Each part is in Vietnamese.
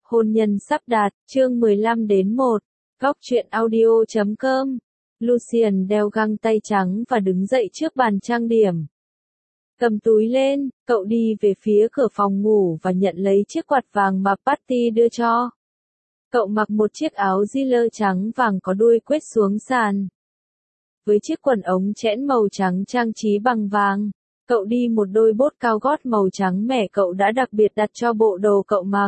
Hôn nhân sắp đạt, chương 15 đến 1. Góc truyện audio.com. Lucien đeo găng tay trắng và đứng dậy trước bàn trang điểm. Cầm túi lên, cậu đi về phía cửa phòng ngủ và nhận lấy chiếc quạt vàng mà Patty đưa cho. Cậu mặc một chiếc áo Giller trắng vàng có đuôi quét xuống sàn. Với chiếc quần ống chẽn màu trắng trang trí bằng vàng, cậu đi một đôi bốt cao gót màu trắng mẻ cậu đã đặc biệt đặt cho bộ đồ cậu mặc.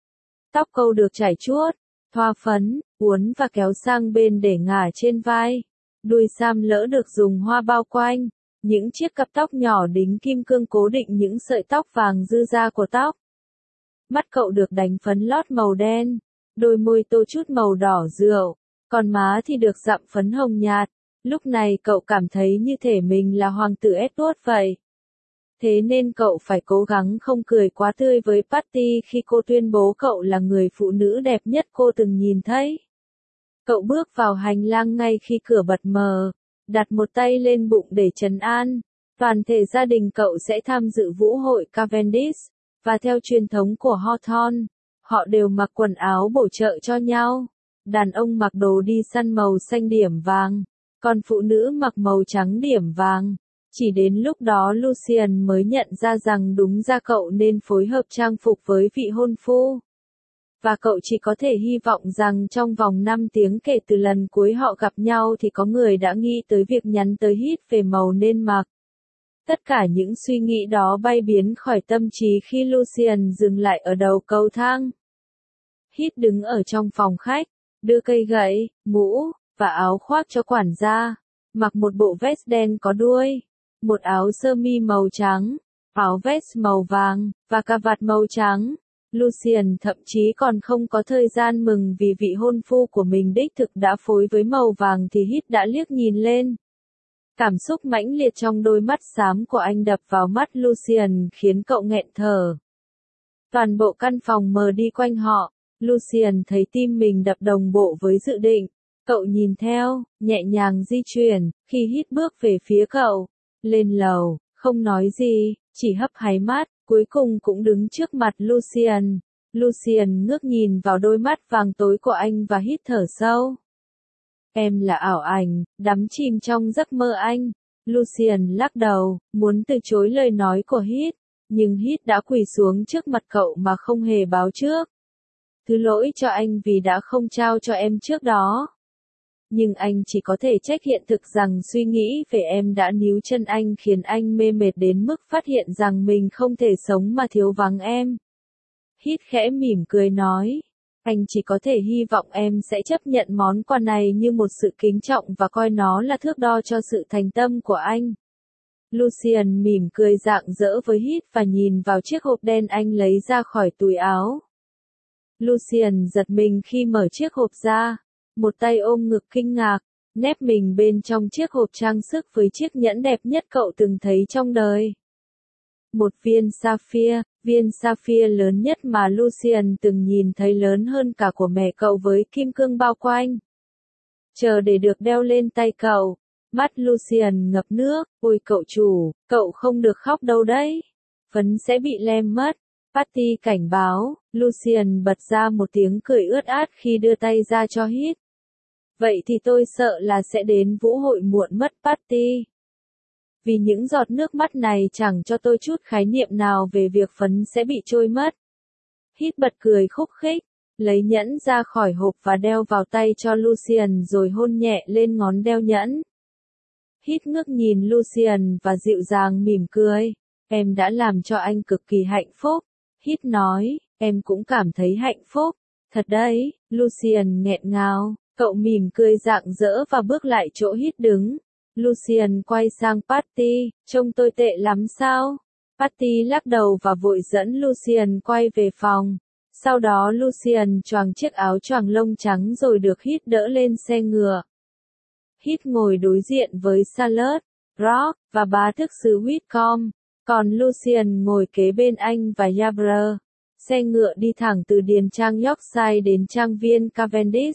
Tóc cậu được chải chuốt, thoa phấn, uốn và kéo sang bên để ngả trên vai. Đuôi sam lỡ được dùng hoa bao quanh. Những chiếc cặp tóc nhỏ đính kim cương cố định những sợi tóc vàng dư ra của tóc. Mắt cậu được đánh phấn lót màu đen. Đôi môi tô chút màu đỏ rượu. Còn má thì được dặm phấn hồng nhạt. Lúc này cậu cảm thấy như thể mình là hoàng tử Edward vậy. Thế nên cậu phải cố gắng không cười quá tươi với Patty khi cô tuyên bố cậu là người phụ nữ đẹp nhất cô từng nhìn thấy. Cậu bước vào hành lang ngay khi cửa bật mở, đặt một tay lên bụng để trấn an. Toàn thể gia đình cậu sẽ tham dự vũ hội Cavendish, và theo truyền thống của Hawthorne, họ đều mặc quần áo bổ trợ cho nhau. Đàn ông mặc đồ đi săn màu xanh điểm vàng, còn phụ nữ mặc màu trắng điểm vàng. Chỉ đến lúc đó Lucien mới nhận ra rằng đúng ra cậu nên phối hợp trang phục với vị hôn phu. Và cậu chỉ có thể hy vọng rằng trong vòng 5 tiếng kể từ lần cuối họ gặp nhau thì có người đã nghĩ tới việc nhắn tới Heath về màu nên mặc. Tất cả những suy nghĩ đó bay biến khỏi tâm trí khi Lucien dừng lại ở đầu cầu thang. Heath đứng ở trong phòng khách, đưa cây gậy, mũ, và áo khoác cho quản gia, mặc một bộ vest đen có đuôi, một áo sơ mi màu trắng, áo vest màu vàng, và cà vạt màu trắng. Lucien thậm chí còn không có thời gian mừng vì vị hôn phu của mình đích thực đã phối với màu vàng thì Heath đã liếc nhìn lên. Cảm xúc mãnh liệt trong đôi mắt xám của anh đập vào mắt Lucien khiến cậu nghẹn thở. Toàn bộ căn phòng mờ đi quanh họ, Lucien thấy tim mình đập đồng bộ với dự định. Cậu nhìn theo, nhẹ nhàng di chuyển, khi Heath bước về phía cậu. Lên lầu, không nói gì, chỉ hấp háy mắt, cuối cùng cũng đứng trước mặt Lucien. Lucien ngước nhìn vào đôi mắt vàng tối của anh và hít thở sâu. Em là ảo ảnh, đắm chìm trong giấc mơ anh. Lucien lắc đầu, muốn từ chối lời nói của Heath, nhưng Heath đã quỳ xuống trước mặt cậu mà không hề báo trước. Thứ lỗi cho anh vì đã không trao cho em trước đó. Nhưng anh chỉ có thể trách hiện thực rằng suy nghĩ về em đã níu chân anh khiến anh mê mệt đến mức phát hiện rằng mình không thể sống mà thiếu vắng em. Heath khẽ mỉm cười nói, anh chỉ có thể hy vọng em sẽ chấp nhận món quà này như một sự kính trọng và coi nó là thước đo cho sự thành tâm của anh. Lucien mỉm cười rạng rỡ với Heath và nhìn vào chiếc hộp đen anh lấy ra khỏi túi áo. Lucien giật mình khi mở chiếc hộp ra. Một tay ôm ngực kinh ngạc, nép mình bên trong chiếc hộp trang sức với chiếc nhẫn đẹp nhất cậu từng thấy trong đời. Một viên sapphire lớn nhất mà Lucien từng nhìn thấy, lớn hơn cả của mẹ cậu với kim cương bao quanh. Chờ để được đeo lên tay cậu, mắt Lucien ngập nước, ôi cậu chủ, cậu không được khóc đâu đấy. Phấn sẽ bị lem mất. Patty cảnh báo, Lucien bật ra một tiếng cười ướt át khi đưa tay ra cho Heath. Vậy thì tôi sợ là sẽ đến vũ hội muộn mất Patty. Vì những giọt nước mắt này chẳng cho tôi chút khái niệm nào về việc phấn sẽ bị trôi mất. Heath bật cười khúc khích, lấy nhẫn ra khỏi hộp và đeo vào tay cho Lucien rồi hôn nhẹ lên ngón đeo nhẫn. Heath ngước nhìn Lucien và dịu dàng mỉm cười. Em đã làm cho anh cực kỳ hạnh phúc. Heath nói, em cũng cảm thấy hạnh phúc. Thật đấy, Lucien nghẹn ngào. Cậu mỉm cười rạng rỡ và bước lại chỗ Heath đứng. Lucien quay sang Patty, trông tôi tệ lắm sao? Patty lắc đầu và vội dẫn Lucien quay về phòng. Sau đó Lucien choàng chiếc áo choàng lông trắng rồi được Heath đỡ lên xe ngựa. Heath ngồi đối diện với Charlotte, Rock, và bá tước xứ Whitcomb. Còn Lucien ngồi kế bên anh và Yarborough. Xe ngựa đi thẳng từ điền trang Yorkshire đến trang viên Cavendish.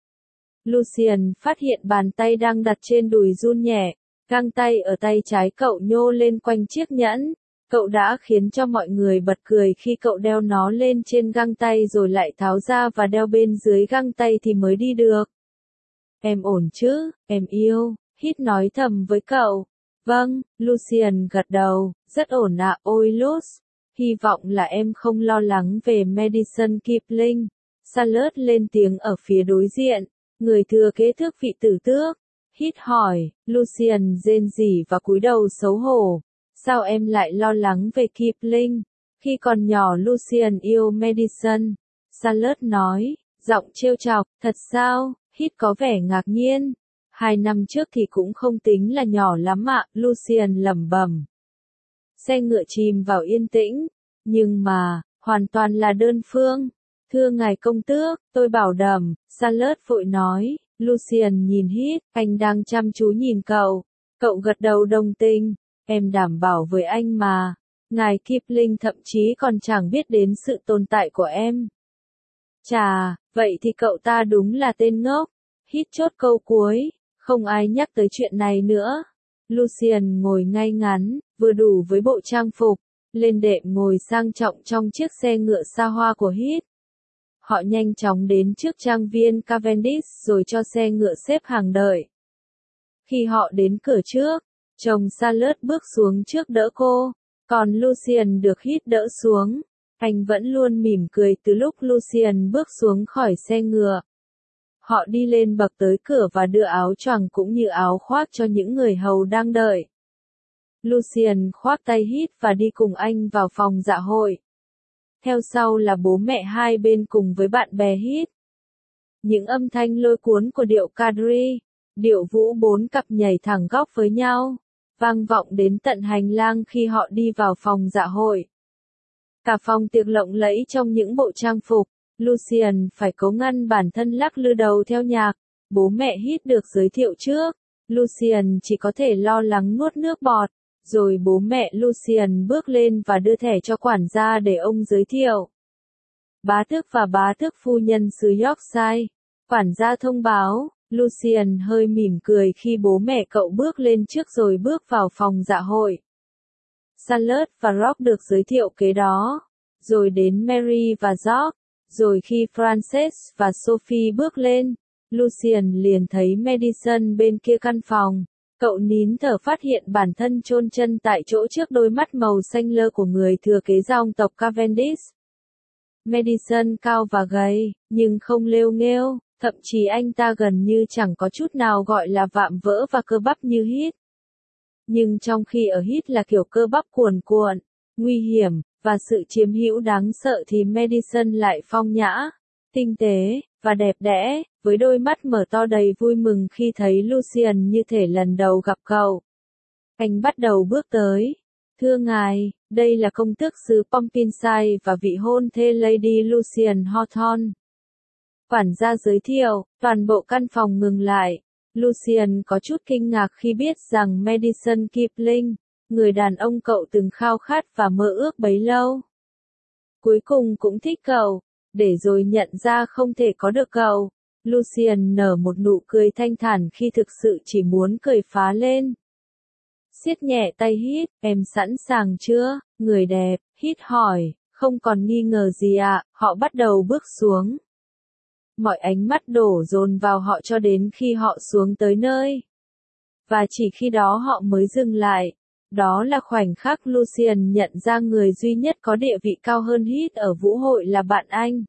Lucien phát hiện bàn tay đang đặt trên đùi run nhẹ, găng tay ở tay trái cậu nhô lên quanh chiếc nhẫn. Cậu đã khiến cho mọi người bật cười khi cậu đeo nó lên trên găng tay rồi lại tháo ra và đeo bên dưới găng tay thì mới đi được. Em ổn chứ, em yêu, Hít nói thầm với cậu. Vâng, Lucian gật đầu, rất ổn ạ, ôi Luz. Hy vọng là em không lo lắng về Madison Kipling. Charlotte lên tiếng ở phía đối diện, người thừa kế tước vị tử tước. Hít hỏi, Lucian rên rỉ và cúi đầu xấu hổ. Sao em lại lo lắng về Kipling? Khi còn nhỏ Lucian yêu Madison. Charlotte nói, giọng trêu chọc, thật sao? Hít có vẻ ngạc nhiên. 2 năm trước thì cũng không tính là nhỏ lắm ạ, Lucian lẩm bẩm. Xe ngựa chìm vào yên tĩnh, nhưng mà, hoàn toàn là đơn phương. Thưa ngài công tước, tôi bảo đảm, Charlotte vội nói. Lucian nhìn Hít, anh đang chăm chú nhìn cậu. Cậu gật đầu đồng tình, em đảm bảo với anh mà. Ngài Kipling thậm chí còn chẳng biết đến sự tồn tại của em. Chà, vậy thì cậu ta đúng là tên ngốc. Hít chốt câu cuối, không ai nhắc tới chuyện này nữa. Lucian ngồi ngay ngắn, vừa đủ với bộ trang phục, lên đệm ngồi sang trọng trong chiếc xe ngựa xa hoa của Hít. Họ nhanh chóng đến trước trang viên Cavendish rồi cho xe ngựa xếp hàng đợi. Khi họ đến cửa trước, chồng Charlotte bước xuống trước đỡ cô, còn Lucian được Hít đỡ xuống. Anh vẫn luôn mỉm cười từ lúc Lucian bước xuống khỏi xe ngựa. Họ đi lên bậc tới cửa và đưa áo choàng cũng như áo khoác cho những người hầu đang đợi. Lucian khoác tay Hít và đi cùng anh vào phòng dạ hội. Theo sau là bố mẹ hai bên cùng với bạn bè Hít. Những âm thanh lôi cuốn của điệu Kadri, điệu vũ 4 cặp nhảy thẳng góc với nhau, vang vọng đến tận hành lang khi họ đi vào phòng dạ hội. Cả phòng tiệc lộng lẫy trong những bộ trang phục, Lucian phải cố ngăn bản thân lắc lư đầu theo nhạc. Bố mẹ Hít được giới thiệu trước, Lucian chỉ có thể lo lắng nuốt nước bọt. Rồi bố mẹ Lucian bước lên và đưa thẻ cho quản gia để ông giới thiệu. Bá tước và bá tước phu nhân xứ Yorkshire. Quản gia thông báo, Lucian hơi mỉm cười khi bố mẹ cậu bước lên trước rồi bước vào phòng dạ hội. Charlotte và Rock được giới thiệu kế đó. Rồi đến Mary và George. Rồi khi Frances và Sophie bước lên, Lucian liền thấy Madison bên kia căn phòng. Cậu nín thở phát hiện bản thân chôn chân tại chỗ trước đôi mắt màu xanh lơ của người thừa kế dòng tộc Cavendish. Madison cao và gầy, nhưng không lêu nghêu, thậm chí anh ta gần như chẳng có chút nào gọi là vạm vỡ và cơ bắp như Hít. Nhưng trong khi ở Hít là kiểu cơ bắp cuồn cuộn, nguy hiểm, và sự chiếm hữu đáng sợ thì Madison lại phong nhã, tinh tế, và đẹp đẽ, với đôi mắt mở to đầy vui mừng khi thấy Lucian như thể lần đầu gặp cậu. Anh bắt đầu bước tới. Thưa ngài, đây là công tước xứ Pompinshire và vị hôn thê Lady Lucian Hawthorne. Quản gia giới thiệu, toàn bộ căn phòng ngừng lại. Lucian có chút kinh ngạc khi biết rằng Madison Kipling, người đàn ông cậu từng khao khát và mơ ước bấy lâu, cuối cùng cũng thích cậu, để rồi nhận ra không thể có được cậu. Lucian nở một nụ cười thanh thản khi thực sự chỉ muốn cười phá lên. Siết nhẹ tay Hít, em sẵn sàng chưa, người đẹp, Hít hỏi, không còn nghi ngờ gì ạ, họ bắt đầu bước xuống. Mọi ánh mắt đổ dồn vào họ cho đến khi họ xuống tới nơi. Và chỉ khi đó họ mới dừng lại. Đó là khoảnh khắc Lucian nhận ra người duy nhất có địa vị cao hơn Hít ở vũ hội là bạn anh.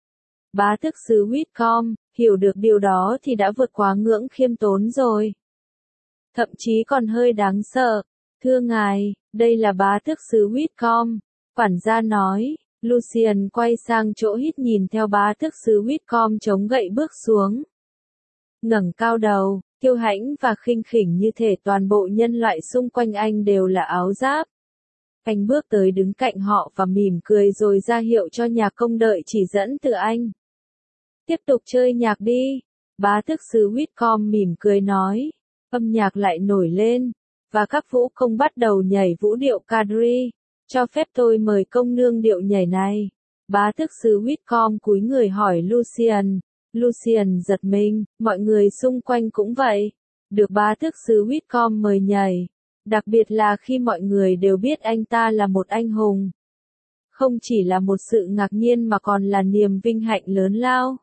Bá tước xứ Whitcomb, hiểu được điều đó thì đã vượt quá ngưỡng khiêm tốn rồi. Thậm chí còn hơi đáng sợ. Thưa ngài, đây là bá tước xứ Whitcomb, quản gia nói. Lucian quay sang chỗ Hít nhìn theo bá tước xứ Whitcomb chống gậy bước xuống. Ngẩng cao đầu, kiêu hãnh và khinh khỉnh như thể toàn bộ nhân loại xung quanh anh đều là áo giáp. Anh bước tới đứng cạnh họ và mỉm cười rồi ra hiệu cho nhạc công đợi chỉ dẫn từ anh. Tiếp tục chơi nhạc đi. Bá tước xứ Whitcomb mỉm cười nói. Âm nhạc lại nổi lên, và các vũ công bắt đầu nhảy vũ điệu Kadri. Cho phép tôi mời công nương điệu nhảy này. Bá tước xứ Whitcomb cúi người hỏi Lucian. Lucian giật mình, mọi người xung quanh cũng vậy. Được bá tước xứ Whitcomb mời nhảy. Đặc biệt là khi mọi người đều biết anh ta là một anh hùng. Không chỉ là một sự ngạc nhiên mà còn là niềm vinh hạnh lớn lao.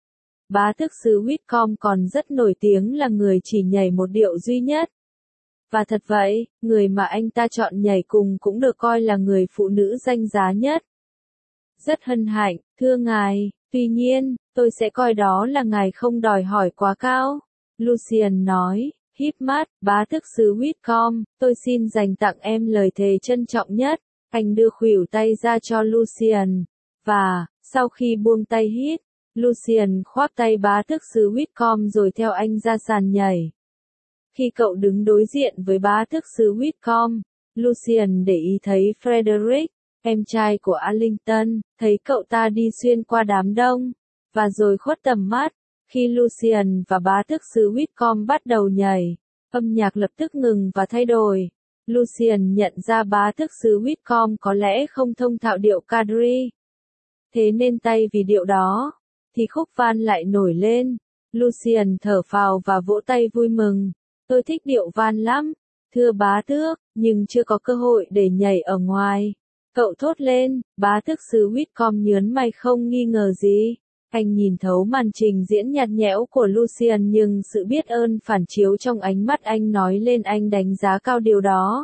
Bá tước xứ Whitcomb còn rất nổi tiếng là người chỉ nhảy một điệu duy nhất. Và thật vậy, người mà anh ta chọn nhảy cùng cũng được coi là người phụ nữ danh giá nhất. Rất hân hạnh, thưa ngài, tuy nhiên, tôi sẽ coi đó là ngài không đòi hỏi quá cao. Lucian nói, híp mắt, bá tước xứ Whitcomb, tôi xin dành tặng em lời thề trân trọng nhất. Anh đưa khuỷu tay ra cho Lucian. Và, sau khi buông tay hít, Lucian khoác tay bá tước xứ Whitcomb rồi theo anh ra sàn nhảy. Khi cậu đứng đối diện với bá tước xứ Whitcomb, Lucian để ý thấy Frederick, em trai của Arlington, thấy cậu ta đi xuyên qua đám đông, và rồi khuất tầm mắt. Khi Lucian và bá tước xứ Whitcomb bắt đầu nhảy, âm nhạc lập tức ngừng và thay đổi. Lucian nhận ra bá tước xứ Whitcomb có lẽ không thông thạo điệu Kadri. Thế nên thay vì điệu đó, thì khúc van lại nổi lên. Lucian thở phào và vỗ tay vui mừng. Tôi thích điệu van lắm, thưa bá tước, nhưng chưa có cơ hội để nhảy ở ngoài. Cậu thốt lên, bá tước xứ Whitcomb nhớn mày không nghi ngờ gì. Anh nhìn thấu màn trình diễn nhạt nhẽo của Lucian nhưng sự biết ơn phản chiếu trong ánh mắt anh nói lên anh đánh giá cao điều đó.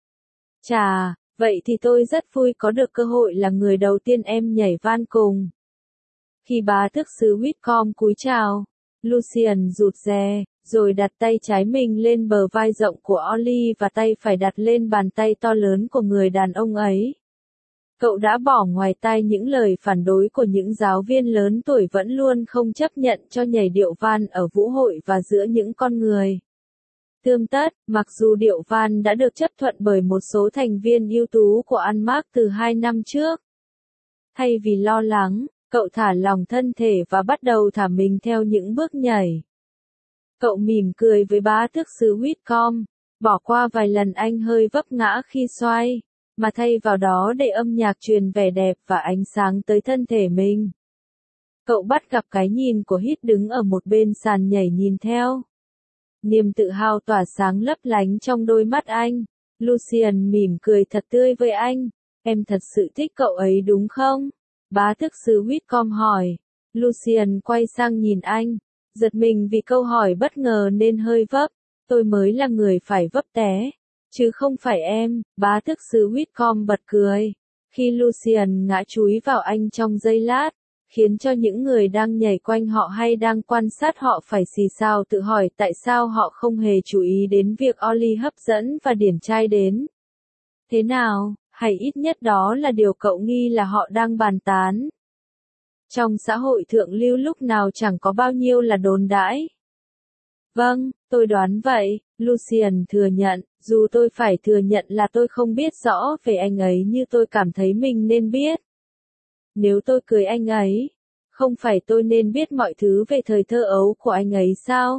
Chà, vậy thì tôi rất vui có được cơ hội là người đầu tiên em nhảy van cùng. Khi bá tước xứ Whitcomb cúi chào, Lucian rụt rè, rồi đặt tay trái mình lên bờ vai rộng của Ollie và tay phải đặt lên bàn tay to lớn của người đàn ông ấy. Cậu đã bỏ ngoài tai những lời phản đối của những giáo viên lớn tuổi vẫn luôn không chấp nhận cho nhảy điệu van ở vũ hội và giữa những con người. Tươm tất, mặc dù điệu van đã được chấp thuận bởi một số thành viên ưu tú của Unmark từ 2 năm trước. Thay vì lo lắng, cậu thả lỏng thân thể và bắt đầu thả mình theo những bước nhảy. Cậu mỉm cười với bá tước xứ Whitcomb, bỏ qua vài lần anh hơi vấp ngã khi xoay, mà thay vào đó để âm nhạc truyền vẻ đẹp và ánh sáng tới thân thể mình. Cậu bắt gặp cái nhìn của Hít đứng ở một bên sàn nhảy nhìn theo. Niềm tự hào tỏa sáng lấp lánh trong đôi mắt anh. Lucian mỉm cười thật tươi với anh. Em thật sự thích cậu ấy đúng không? Bá tước xứ Whitcomb hỏi. Lucian quay sang nhìn anh, giật mình vì câu hỏi bất ngờ nên hơi vấp. Tôi mới là người phải vấp té, chứ không phải em. Bá tước xứ Whitcomb bật cười. Khi Lucian ngã chúi vào anh trong giây lát, khiến cho những người đang nhảy quanh họ hay đang quan sát họ phải xì xào tự hỏi tại sao họ không hề chú ý đến việc Ollie hấp dẫn và điển trai đến. Thế nào, hay ít nhất đó là điều cậu nghi là họ đang bàn tán. Trong xã hội thượng lưu lúc nào chẳng có bao nhiêu là đồn đãi. Vâng, tôi đoán vậy, Lucian thừa nhận, dù tôi phải thừa nhận là tôi không biết rõ về anh ấy như tôi cảm thấy mình nên biết. Nếu tôi cưới anh ấy, không phải tôi nên biết mọi thứ về thời thơ ấu của anh ấy sao?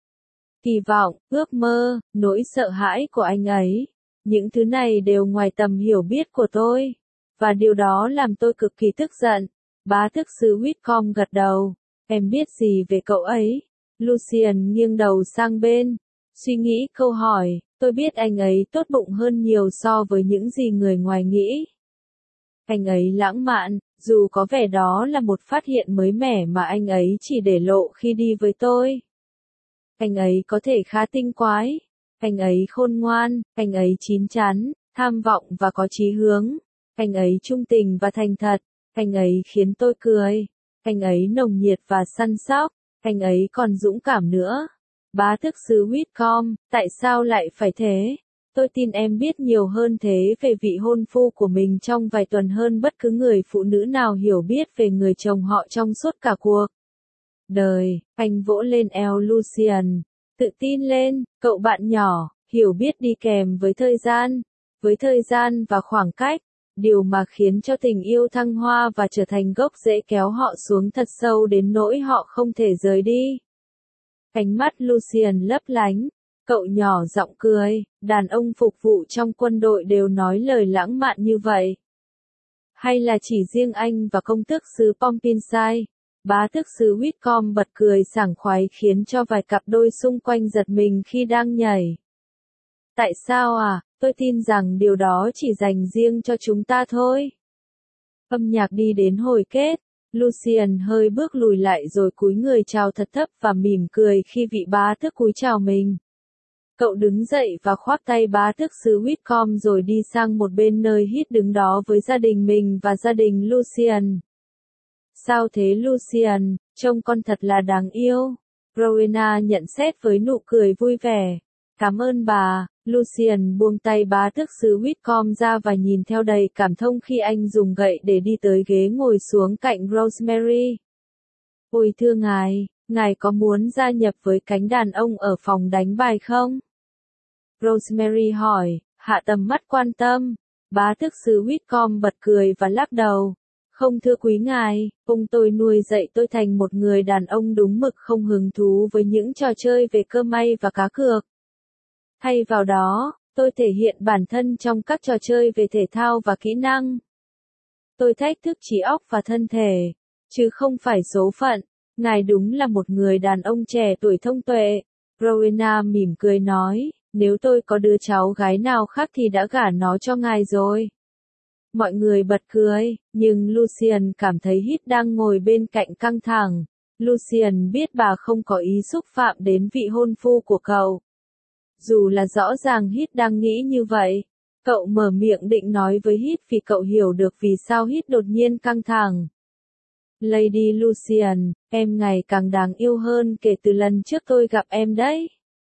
Kỳ vọng, ước mơ, nỗi sợ hãi của anh ấy, những thứ này đều ngoài tầm hiểu biết của tôi. Và điều đó làm tôi cực kỳ tức giận. Bá tước xứ Whitcomb gật đầu. Em biết gì về cậu ấy? Lucian nghiêng đầu sang bên, suy nghĩ câu hỏi. Tôi biết anh ấy tốt bụng hơn nhiều so với những gì người ngoài nghĩ. Anh ấy lãng mạn, dù có vẻ đó là một phát hiện mới mẻ mà anh ấy chỉ để lộ khi đi với tôi. Anh ấy có thể khá tinh quái. Anh ấy khôn ngoan, anh ấy chín chắn, tham vọng và có chí hướng. Anh ấy trung tình và thành thật. Anh ấy khiến tôi cười. Anh ấy nồng nhiệt và săn sóc. Anh ấy còn dũng cảm nữa. Bá tước xứ Whitcomb, tại sao lại phải thế? Tôi tin em biết nhiều hơn thế về vị hôn phu của mình trong vài tuần hơn bất cứ người phụ nữ nào hiểu biết về người chồng họ trong suốt cả cuộc đời. Anh vỗ lên eo Lucian. Tự tin lên, cậu bạn nhỏ, hiểu biết đi kèm với thời gian và khoảng cách, điều mà khiến cho tình yêu thăng hoa và trở thành gốc rễ kéo họ xuống thật sâu đến nỗi họ không thể rời đi. Ánh mắt Lucian lấp lánh, cậu nhỏ giọng cười, đàn ông phục vụ trong quân đội đều nói lời lãng mạn như vậy. Hay là chỉ riêng anh và công tước xứ Pompinside? Bá tước xứ Whitcomb bật cười sảng khoái khiến cho vài cặp đôi xung quanh giật mình khi đang nhảy. Tại sao à? Tôi tin rằng điều đó chỉ dành riêng cho chúng ta thôi. Âm nhạc đi đến hồi kết, Lucian hơi bước lùi lại rồi cúi người chào thật thấp và mỉm cười khi vị bá tước cúi chào mình. Cậu đứng dậy và khoác tay bá tước xứ Whitcomb rồi đi sang một bên nơi Hít đứng đó với gia đình mình và gia đình Lucian. Sao thế Lucian, trông con thật là đáng yêu. Rowena nhận xét với nụ cười vui vẻ. Cảm ơn bà. Lucian buông tay bá tước xứ Whitcomb ra và nhìn theo đầy cảm thông khi anh dùng gậy để đi tới ghế ngồi xuống cạnh Rosemary. Ôi thưa ngài có muốn gia nhập với cánh đàn ông ở phòng đánh bài không? Rosemary hỏi, hạ tầm mắt quan tâm. Bá tước xứ Whitcomb bật cười và lắc đầu. Không thưa quý ngài, ông tôi nuôi dạy tôi thành một người đàn ông đúng mực không hứng thú với những trò chơi về cơ may và cá cược. Thay vào đó, tôi thể hiện bản thân trong các trò chơi về thể thao và kỹ năng. Tôi thách thức trí óc và thân thể, chứ không phải số phận. Ngài đúng là một người đàn ông trẻ tuổi thông tuệ. Rowena mỉm cười nói, nếu tôi có đứa cháu gái nào khác thì đã gả nó cho ngài rồi. Mọi người bật cười, nhưng Lucian cảm thấy Hít đang ngồi bên cạnh căng thẳng. Lucian biết bà không có ý xúc phạm đến vị hôn phu của cậu. Dù là rõ ràng Hít đang nghĩ như vậy, cậu mở miệng định nói với Hít vì cậu hiểu được vì sao Hít đột nhiên căng thẳng. Lady Lucian, em ngày càng đáng yêu hơn kể từ lần trước tôi gặp em đấy.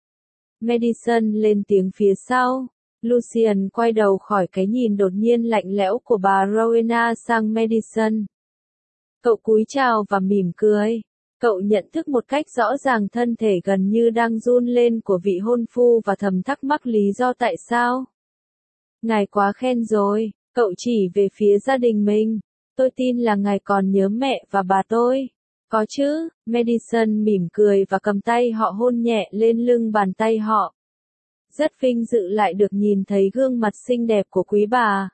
Madison lên tiếng phía sau. Lucian quay đầu khỏi cái nhìn đột nhiên lạnh lẽo của bà Rowena sang Madison. Cậu cúi chào và mỉm cười. Cậu nhận thức một cách rõ ràng thân thể gần như đang run lên của vị hôn phu và thầm thắc mắc lý do tại sao. Ngài quá khen rồi, cậu chỉ về phía gia đình mình. Tôi tin là ngài còn nhớ mẹ và bà tôi. Có chứ, Madison mỉm cười và cầm tay họ hôn nhẹ lên lưng bàn tay họ. Rất vinh dự lại được nhìn thấy gương mặt xinh đẹp của quý bà.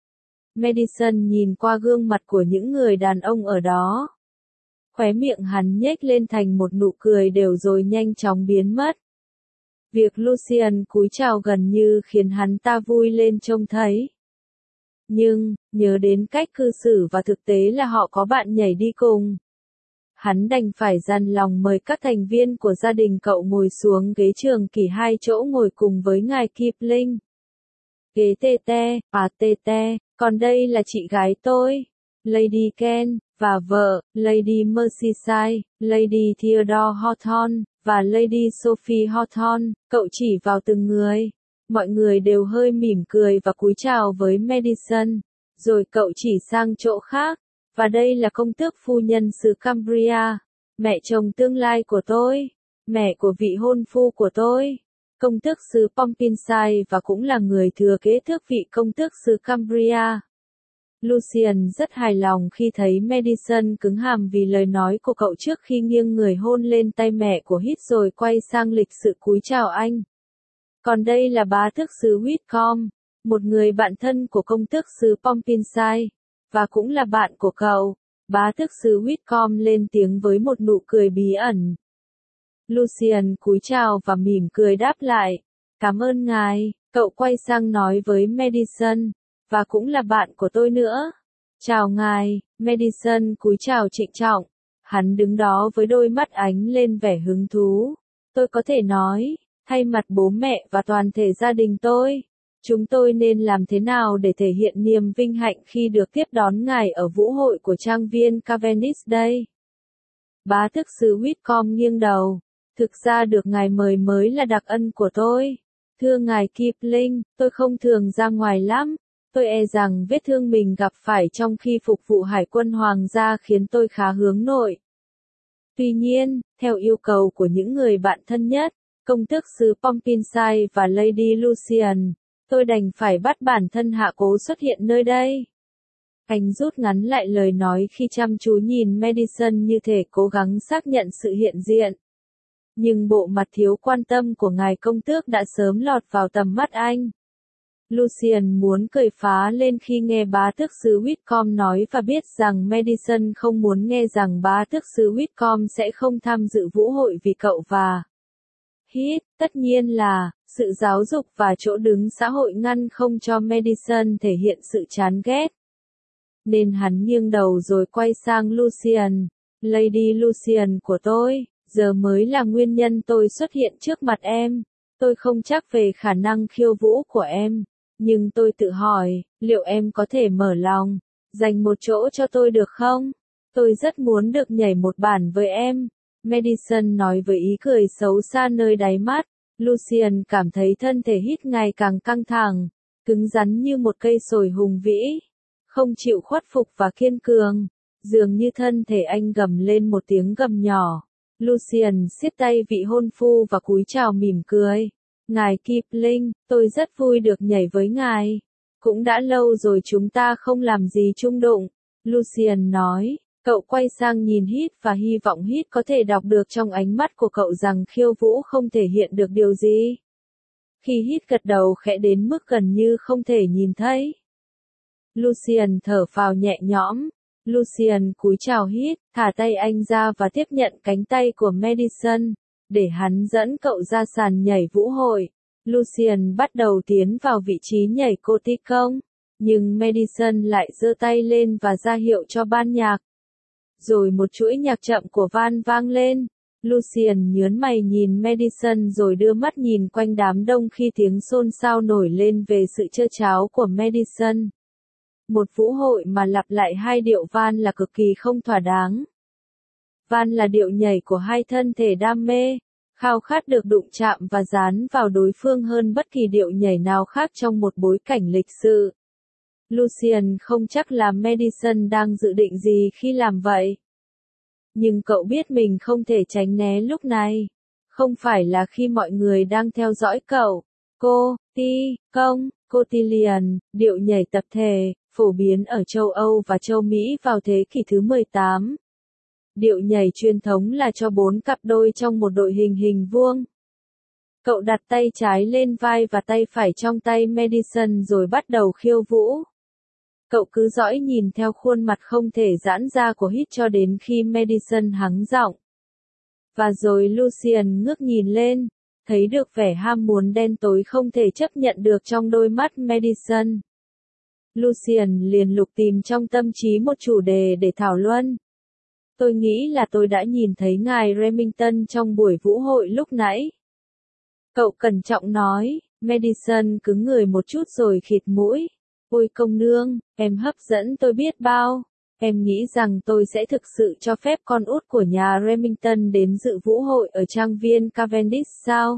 Madison nhìn qua gương mặt của những người đàn ông ở đó. Khóe miệng hắn nhếch lên thành một nụ cười đều rồi nhanh chóng biến mất. Việc Lucian cúi chào gần như khiến hắn ta vui lên trông thấy. Nhưng, nhớ đến cách cư xử và thực tế là họ có bạn nhảy đi cùng. Hắn đành phải dằn lòng mời các thành viên của gia đình cậu ngồi xuống ghế trường kỳ 2 chỗ ngồi cùng với ngài Kipling. Ghế tê tê, tê tê, còn đây là chị gái tôi, Lady Ken, và vợ, Lady Merseyside, Lady Theodore Hawthorne, và Lady Sophie Hawthorne. Cậu chỉ vào từng người. Mọi người đều hơi mỉm cười và cúi chào với Madison. Rồi cậu chỉ sang chỗ khác. Và đây là công tước phu nhân xứ Cambria, mẹ chồng tương lai của tôi, mẹ của vị hôn phu của tôi, công tước xứ Pompinshire và cũng là người thừa kế tước vị công tước xứ Cambria. Lucian rất hài lòng khi thấy Madison cứng hàm vì lời nói của cậu trước khi nghiêng người hôn lên tay mẹ của Hít rồi quay sang lịch sự cúi chào anh. Còn đây là bá tước xứ Whitcomb, một người bạn thân của công tước xứ Pompinshire. Và cũng là bạn của cậu. Bá tước xứ Whitcomb lên tiếng với một nụ cười bí ẩn. Lucian cúi chào và mỉm cười đáp lại. Cảm ơn ngài, cậu quay sang nói với Madison. Và cũng là bạn của tôi nữa. Chào ngài, Madison cúi chào trịnh trọng. Hắn đứng đó với đôi mắt ánh lên vẻ hứng thú. Tôi có thể nói, thay mặt bố mẹ và toàn thể gia đình tôi. Chúng tôi nên làm thế nào để thể hiện niềm vinh hạnh khi được tiếp đón ngài ở vũ hội của trang viên Cavendish đây? Bá tước xứ Whitcomb nghiêng đầu. Thực ra được ngài mời mới là đặc ân của tôi. Thưa ngài Kipling, tôi không thường ra ngoài lắm. Tôi e rằng vết thương mình gặp phải trong khi phục vụ hải quân hoàng gia khiến tôi khá hướng nội. Tuy nhiên, theo yêu cầu của những người bạn thân nhất, công tước xứ Pompinshire và Lady Lucian, tôi đành phải bắt bản thân hạ cố xuất hiện nơi đây. Anh rút ngắn lại lời nói khi chăm chú nhìn Madison như thể cố gắng xác nhận sự hiện diện. Nhưng bộ mặt thiếu quan tâm của ngài công tước đã sớm lọt vào tầm mắt anh. Lucian muốn cười phá lên khi nghe bá tước xứ Whitcomb nói và biết rằng Madison không muốn nghe rằng bá tước xứ Whitcomb sẽ không tham dự vũ hội vì cậu và Hít, tất nhiên là, sự giáo dục và chỗ đứng xã hội ngăn không cho Madison thể hiện sự chán ghét. Nên hắn nghiêng đầu rồi quay sang Lucian. Lady Lucian của tôi, giờ mới là nguyên nhân tôi xuất hiện trước mặt em. Tôi không chắc về khả năng khiêu vũ của em. Nhưng tôi tự hỏi, liệu em có thể mở lòng, dành một chỗ cho tôi được không? Tôi rất muốn được nhảy một bản với em. Madison nói với ý cười xấu xa nơi đáy mắt. Lucian cảm thấy thân thể Hít ngày càng căng thẳng, cứng rắn như một cây sồi hùng vĩ, không chịu khuất phục và kiên cường. Dường như thân thể anh gầm lên một tiếng gầm nhỏ. Lucian siết tay vị hôn phu và cúi chào mỉm cười. Ngài Kipling, tôi rất vui được nhảy với ngài. Cũng đã lâu rồi chúng ta không làm gì chung đụng. Lucian nói. Cậu quay sang nhìn Hít và hy vọng Hít có thể đọc được trong ánh mắt của cậu rằng khiêu vũ không thể hiện được điều gì. Khi Hít gật đầu khẽ đến mức gần như không thể nhìn thấy. Lucian thở phào nhẹ nhõm. Lucian cúi chào Hít, thả tay anh ra và tiếp nhận cánh tay của Madison, để hắn dẫn cậu ra sàn nhảy vũ hội. Lucian bắt đầu tiến vào vị trí nhảy cô tí công, nhưng Madison lại giơ tay lên và ra hiệu cho ban nhạc. Rồi một chuỗi nhạc chậm của Van vang lên. Lucian nhớn mày nhìn Madison rồi đưa mắt nhìn quanh đám đông khi tiếng xôn xao nổi lên về sự trơ tráo của Madison. Một vũ hội mà lặp lại hai điệu Van là cực kỳ không thỏa đáng. Van là điệu nhảy của hai thân thể đam mê, khao khát được đụng chạm và dán vào đối phương hơn bất kỳ điệu nhảy nào khác trong một bối cảnh lịch sự. Lucian không chắc là Madison đang dự định gì khi làm vậy. Nhưng cậu biết mình không thể tránh né lúc này. Không phải là khi mọi người đang theo dõi cậu. Cotillion, điệu nhảy tập thể, phổ biến ở châu Âu và châu Mỹ vào thế kỷ thứ 18. Điệu nhảy truyền thống là cho 4 cặp đôi trong một đội hình hình vuông. Cậu đặt tay trái lên vai và tay phải trong tay Madison rồi bắt đầu khiêu vũ. Cậu cứ dõi nhìn theo khuôn mặt không thể giãn ra của Hít cho đến khi Madison hắng giọng. Và rồi Lucian ngước nhìn lên, thấy được vẻ ham muốn đen tối không thể chấp nhận được trong đôi mắt Madison. Lucian liền lục tìm trong tâm trí một chủ đề để thảo luận. Tôi nghĩ là tôi đã nhìn thấy ngài Remington trong buổi vũ hội lúc nãy. Cậu cẩn trọng nói. Madison cứng người một chút rồi khịt mũi. Ôi công nương, em hấp dẫn tôi biết bao. Em nghĩ rằng tôi sẽ thực sự cho phép con út của nhà Remington đến dự vũ hội ở trang viên Cavendish sao?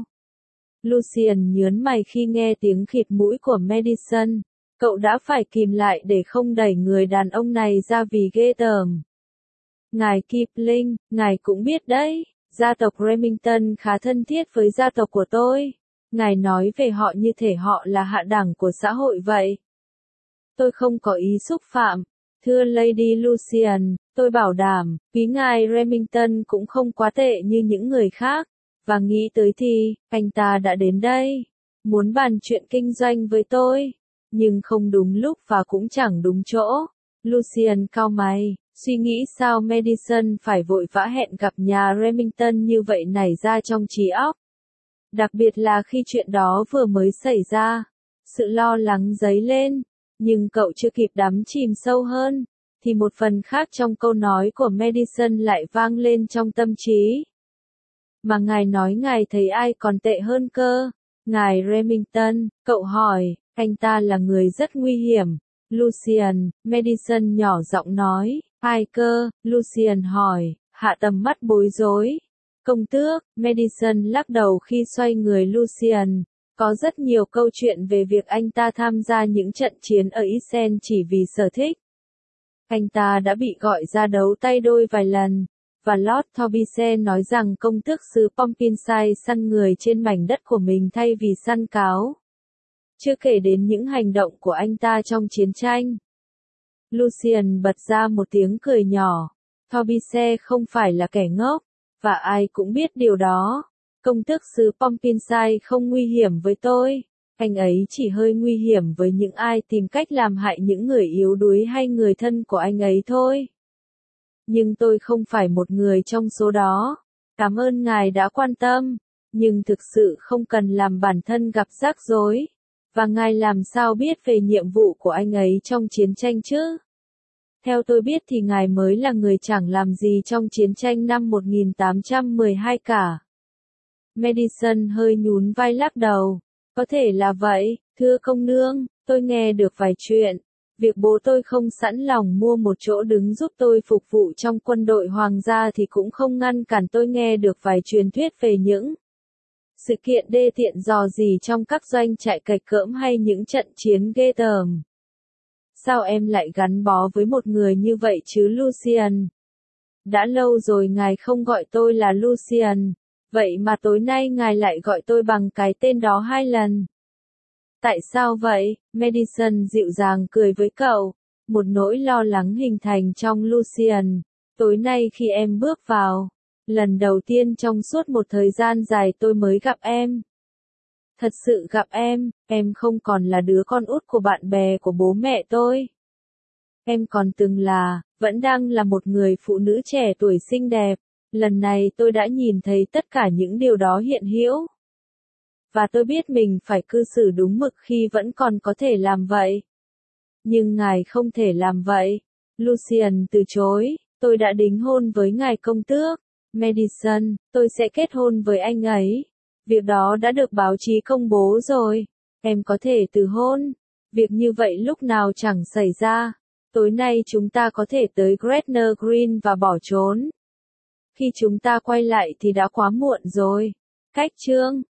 Lucian nhớn mày khi nghe tiếng khịt mũi của Madison. Cậu đã phải kìm lại để không đẩy người đàn ông này ra vì ghê tởm. Ngài Kipling, ngài cũng biết đấy, gia tộc Remington khá thân thiết với gia tộc của tôi. Ngài nói về họ như thể họ là hạ đẳng của xã hội vậy. Tôi không có ý xúc phạm. Thưa Lady Lucian, tôi bảo đảm, quý ngài Remington cũng không quá tệ như những người khác. Và nghĩ tới thì, anh ta đã đến đây. Muốn bàn chuyện kinh doanh với tôi. Nhưng không đúng lúc và cũng chẳng đúng chỗ. Lucian cau mày, suy nghĩ sao Madison phải vội vã hẹn gặp nhà Remington như vậy nảy ra trong trí óc. Đặc biệt là khi chuyện đó vừa mới xảy ra. Sự lo lắng dấy lên. Nhưng cậu chưa kịp đắm chìm sâu hơn, thì một phần khác trong câu nói của Madison lại vang lên trong tâm trí. Mà ngài nói ngài thấy ai còn tệ hơn cơ? Ngài Remington, cậu hỏi, anh ta là người rất nguy hiểm. Lucian, Madison nhỏ giọng nói, ai cơ? Lucian hỏi, hạ tầm mắt bối rối. Công tước, Madison lắc đầu khi xoay người Lucian. Có rất nhiều câu chuyện về việc anh ta tham gia những trận chiến ở Isen chỉ vì sở thích. Anh ta đã bị gọi ra đấu tay đôi vài lần, và Lord Torbise nói rằng công tước xứ Pompinshire săn người trên mảnh đất của mình thay vì săn cáo. Chưa kể đến những hành động của anh ta trong chiến tranh. Lucian bật ra một tiếng cười nhỏ. Torbise không phải là kẻ ngốc, và ai cũng biết điều đó. Công tước xứ Pompinshire không nguy hiểm với tôi. Anh ấy chỉ hơi nguy hiểm với những ai tìm cách làm hại những người yếu đuối hay người thân của anh ấy thôi. Nhưng tôi không phải một người trong số đó. Cảm ơn ngài đã quan tâm. nhưng thực sự không cần làm bản thân gặp rắc rối. Và ngài làm sao biết về nhiệm vụ của anh ấy trong chiến tranh chứ? Theo tôi biết thì ngài mới là người chẳng làm gì trong chiến tranh năm 1812 cả. Madison hơi nhún vai lắc đầu. Có thể là vậy, thưa công nương, tôi nghe được vài chuyện. Việc bố tôi không sẵn lòng mua một chỗ đứng giúp tôi phục vụ trong quân đội hoàng gia thì cũng không ngăn cản tôi nghe được vài truyền thuyết về những sự kiện đê tiện dò dỉ trong các doanh trại cạch cỡm hay những trận chiến ghê tởm. Sao em lại gắn bó với một người như vậy chứ Lucian? Đã lâu rồi ngài không gọi tôi là Lucian, vậy mà tối nay ngài lại gọi tôi bằng cái tên đó 2 lần. Tại sao vậy? Madison dịu dàng cười với cậu. Một nỗi lo lắng hình thành trong Lucian. Tối nay khi em bước vào, lần đầu tiên trong suốt một thời gian dài tôi mới gặp em. Thật sự gặp em không còn là đứa con út của bạn bè của bố mẹ tôi. Em còn từng là, vẫn đang là một người phụ nữ trẻ tuổi xinh đẹp. Lần này tôi đã nhìn thấy tất cả những điều đó hiện hữu. Và tôi biết mình phải cư xử đúng mực khi vẫn còn có thể làm vậy. Nhưng ngài không thể làm vậy. Lucian từ chối, tôi đã đính hôn với ngài công tước. Madison, tôi sẽ kết hôn với anh ấy. Việc đó đã được báo chí công bố rồi. Em có thể từ hôn. Việc như vậy lúc nào chẳng xảy ra. Tối nay chúng ta có thể tới Gretna Green và bỏ trốn. Khi chúng ta quay lại thì đã quá muộn rồi. Cách chương